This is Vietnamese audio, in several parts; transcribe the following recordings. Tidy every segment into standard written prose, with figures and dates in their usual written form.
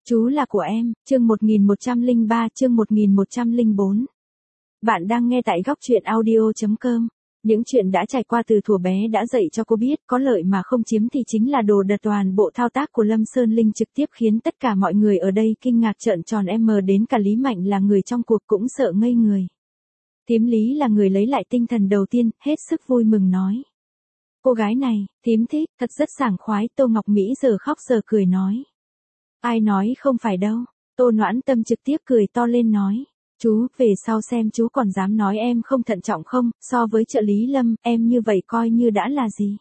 Chú là của em, chương 1103, chương 1104. Bạn đang nghe tại góc truyện audio.com. Những chuyện đã trải qua từ thuở bé đã dạy cho cô biết có lợi mà không chiếm thì chính là đồ đật. Toàn bộ thao tác của Lâm Sơn Linh trực tiếp khiến tất cả mọi người ở đây kinh ngạc trợn tròn đến cả Lý Mạnh là người trong cuộc cũng sợ ngây người. Thím Lý là người lấy lại tinh thần đầu tiên, hết sức vui mừng nói. Cô gái này, thím thích, thật rất sảng khoái. Tô Ngọc Mỹ giờ khóc giờ cười nói. Ai nói không phải đâu, Tô Noãn Tâm trực tiếp cười to lên nói. Chú, về sau xem chú còn dám nói em không thận trọng không, so với trợ lý Lâm, em như vậy coi như đã là gì.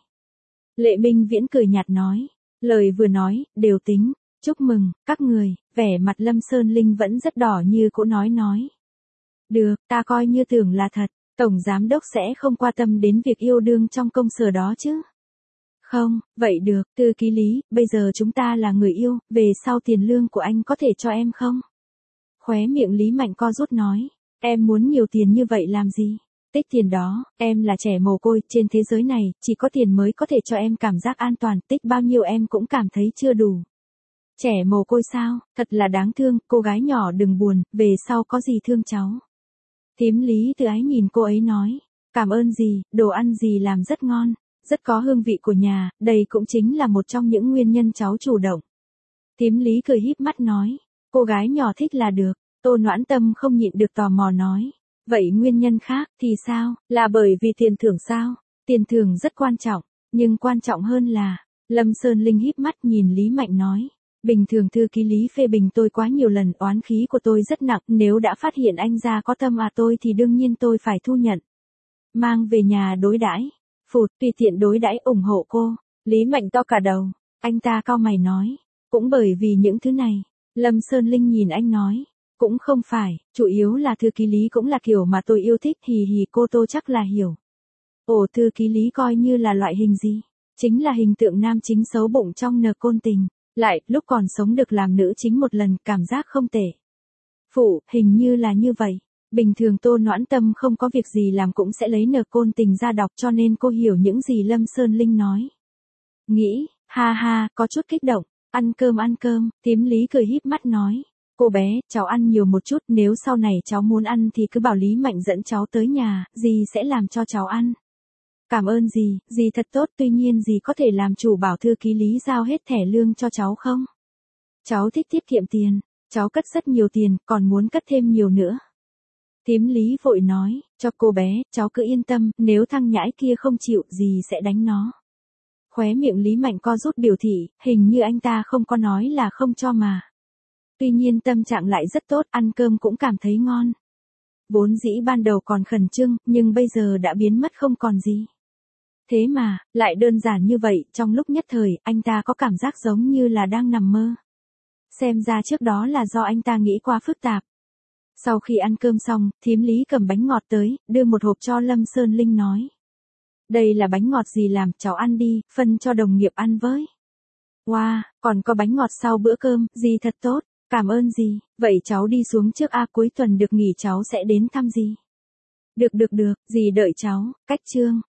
Lệ Minh Viễn cười nhạt nói, lời vừa nói, đều tính, chúc mừng, các người, vẻ mặt Lâm Sơn Linh vẫn rất đỏ như cũ nói. Được, ta coi như tưởng là thật, Tổng Giám Đốc sẽ không quan tâm đến việc yêu đương trong công sở đó chứ. Không, vậy được, thư ký Lý, bây giờ chúng ta là người yêu, về sau tiền lương của anh có thể cho em không? Khóe miệng Lý Mạnh co rút nói, em muốn nhiều tiền như vậy làm gì? Tích tiền đó, em là trẻ mồ côi, trên thế giới này, chỉ có tiền mới có thể cho em cảm giác an toàn, tích bao nhiêu em cũng cảm thấy chưa đủ. Trẻ mồ côi sao, thật là đáng thương, cô gái nhỏ đừng buồn, về sau có gì thương cháu. Thím Lý tự ái nhìn cô ấy nói, cảm ơn gì, đồ ăn gì làm rất ngon. Rất có hương vị của nhà, đây cũng chính là một trong những nguyên nhân cháu chủ động. Thím Lý cười híp mắt nói, cô gái nhỏ thích là được. Tô Noãn Tâm không nhịn được tò mò nói, vậy nguyên nhân khác thì sao, là bởi vì tiền thưởng sao? Tiền thưởng rất quan trọng, nhưng quan trọng hơn là, Lâm Sơn Linh híp mắt nhìn Lý Mạnh nói, bình thường thư ký Lý phê bình tôi quá nhiều lần, oán khí của tôi rất nặng, nếu đã phát hiện anh ra có tâm tôi thì đương nhiên tôi phải thu nhận. Mang về nhà đối đãi. Phụt, tùy tiện đối đãi ủng hộ cô. Lý Mạnh to cả đầu, anh ta cau mày nói, cũng bởi vì những thứ này. Lâm Sơn Linh nhìn anh nói, cũng không phải, chủ yếu là thư ký Lý cũng là kiểu mà tôi yêu thích, hì cô Tô chắc là hiểu. Ồ, thư ký Lý coi như là loại hình gì? Chính là hình tượng nam chính xấu bụng trong Nờ Côn Tình, lại lúc còn sống được làm nữ chính một lần, cảm giác không tệ. Phụ, hình như là như vậy. Bình thường Tô Noãn Tâm không có việc gì làm cũng sẽ lấy Nờ Côn Tình ra đọc, cho nên cô hiểu những gì Lâm Sơn Linh nói. Nghĩ, ha, có chút kích động, ăn cơm, thím Lý cười híp mắt nói. Cô bé, cháu ăn nhiều một chút, nếu sau này cháu muốn ăn thì cứ bảo Lý Mạnh dẫn cháu tới nhà, dì sẽ làm cho cháu ăn. Cảm ơn dì thật tốt, tuy nhiên dì có thể làm chủ bảo thư ký Lý giao hết thẻ lương cho cháu không? Cháu thích tiết kiệm tiền, cháu cất rất nhiều tiền, còn muốn cất thêm nhiều nữa. Thím Lý vội nói, cho cô bé, cháu cứ yên tâm, nếu thằng nhãi kia không chịu, dì sẽ đánh nó. Khóe miệng Lý Mạnh co rút biểu thị, hình như anh ta không có nói là không cho mà. Tuy nhiên tâm trạng lại rất tốt, ăn cơm cũng cảm thấy ngon. Vốn dĩ ban đầu còn khẩn trương, nhưng bây giờ đã biến mất không còn gì. Thế mà, lại đơn giản như vậy, trong lúc nhất thời, anh ta có cảm giác giống như là đang nằm mơ. Xem ra trước đó là do anh ta nghĩ quá phức tạp. Sau khi ăn cơm xong, thím Lý cầm bánh ngọt tới, đưa một hộp cho Lâm Sơn Linh nói. Đây là bánh ngọt dì làm, cháu ăn đi, phân cho đồng nghiệp ăn với. Wow, còn có bánh ngọt sau bữa cơm, dì thật tốt, cảm ơn dì, vậy cháu đi xuống trước cuối tuần được nghỉ cháu sẽ đến thăm dì. Được, dì đợi cháu, cách chương.